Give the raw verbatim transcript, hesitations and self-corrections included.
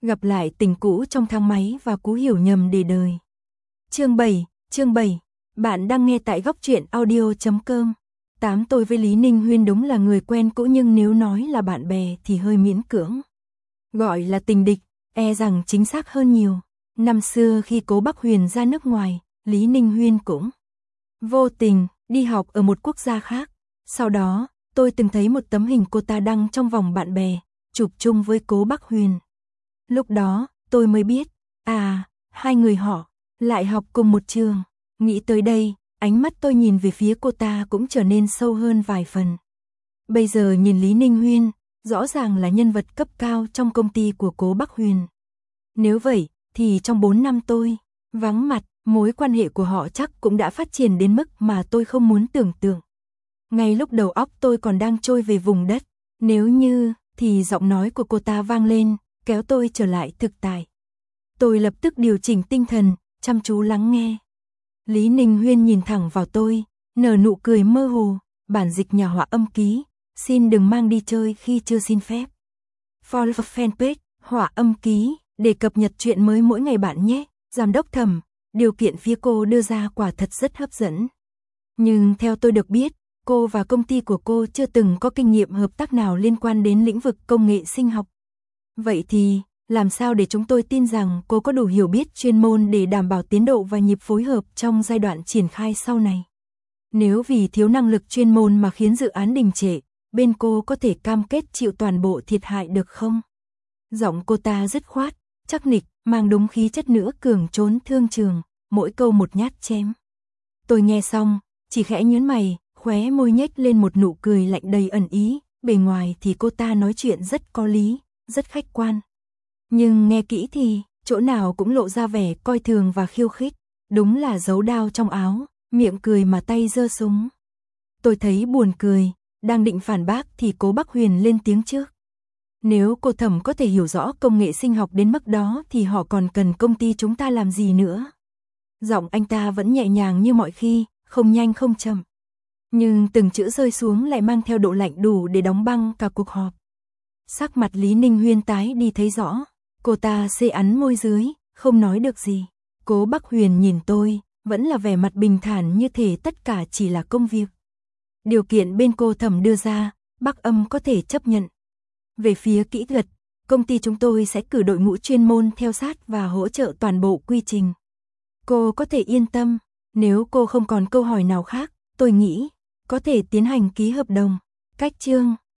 Gặp lại tình cũ trong thang máy và cú hiểu nhầm để đời. Chương bảy, chương bảy. Bạn đang nghe tại góc truyện audio chấm com. Tám tôi với Lý Ninh Huyên đúng là người quen cũ, nhưng nếu nói là bạn bè thì hơi miễn cưỡng. Gọi là tình địch, e rằng chính xác hơn nhiều. Năm xưa khi Cố Bắc Huyền ra nước ngoài, Lý Ninh Huyên cũng vô tình đi học ở một quốc gia khác. Sau đó, tôi từng thấy một tấm hình cô ta đăng trong vòng bạn bè, chụp chung với Cố Bắc Huyền. Lúc đó, tôi mới biết, à, hai người họ lại học cùng một trường. Nghĩ tới đây, ánh mắt tôi nhìn về phía cô ta cũng trở nên sâu hơn vài phần. Bây giờ nhìn Lý Ninh Huyên, rõ ràng là nhân vật cấp cao trong công ty của Cố Bắc Huyền. Nếu vậy, thì trong bốn năm tôi vắng mặt, mối quan hệ của họ chắc cũng đã phát triển đến mức mà tôi không muốn tưởng tượng. Ngay lúc đầu óc tôi còn đang trôi về vùng đất, nếu như, thì giọng nói của cô ta vang lên, kéo tôi trở lại thực tại. Tôi lập tức điều chỉnh tinh thần, chăm chú lắng nghe. Lý Ninh Huyên nhìn thẳng vào tôi, nở nụ cười mơ hồ, bản dịch nhà họa âm ký, xin đừng mang đi chơi khi chưa xin phép. Follow fanpage, họa âm ký, để cập nhật chuyện mới mỗi ngày bạn nhé. Giám đốc Thẩm, điều kiện phía cô đưa ra quả thật rất hấp dẫn. Nhưng theo tôi được biết, cô và công ty của cô chưa từng có kinh nghiệm hợp tác nào liên quan đến lĩnh vực công nghệ sinh học. Vậy thì, làm sao để chúng tôi tin rằng cô có đủ hiểu biết chuyên môn để đảm bảo tiến độ và nhịp phối hợp trong giai đoạn triển khai sau này? Nếu vì thiếu năng lực chuyên môn mà khiến dự án đình trệ, bên cô có thể cam kết chịu toàn bộ thiệt hại được không? Giọng cô ta dứt khoát, chắc nịch, mang đúng khí chất nữa cường trốn thương trường, mỗi câu một nhát chém. Tôi nghe xong, chỉ khẽ nhướng mày, khóe môi nhếch lên một nụ cười lạnh đầy ẩn ý, bề ngoài thì cô ta nói chuyện rất có lý, rất khách quan. Nhưng nghe kỹ thì, chỗ nào cũng lộ ra vẻ coi thường và khiêu khích, đúng là giấu đao trong áo, miệng cười mà tay giơ súng. Tôi thấy buồn cười, đang định phản bác thì Cố Bắc Huyền lên tiếng trước. Nếu cô Thẩm có thể hiểu rõ công nghệ sinh học đến mức đó thì họ còn cần công ty chúng ta làm gì nữa? Giọng anh ta vẫn nhẹ nhàng như mọi khi, không nhanh không chậm. Nhưng từng chữ rơi xuống lại mang theo độ lạnh đủ để đóng băng cả cuộc họp. Sắc mặt Lý Ninh Huyên tái đi thấy rõ, cô ta xê ắn môi dưới, không nói được gì. Cố Bắc Huyền nhìn tôi, vẫn là vẻ mặt bình thản như thể tất cả chỉ là công việc. Điều kiện bên cô Thẩm đưa ra, Bắc Âm có thể chấp nhận. Về phía kỹ thuật, công ty chúng tôi sẽ cử đội ngũ chuyên môn theo sát và hỗ trợ toàn bộ quy trình. Cô có thể yên tâm, nếu cô không còn câu hỏi nào khác, tôi nghĩ có thể tiến hành ký hợp đồng. Cách chương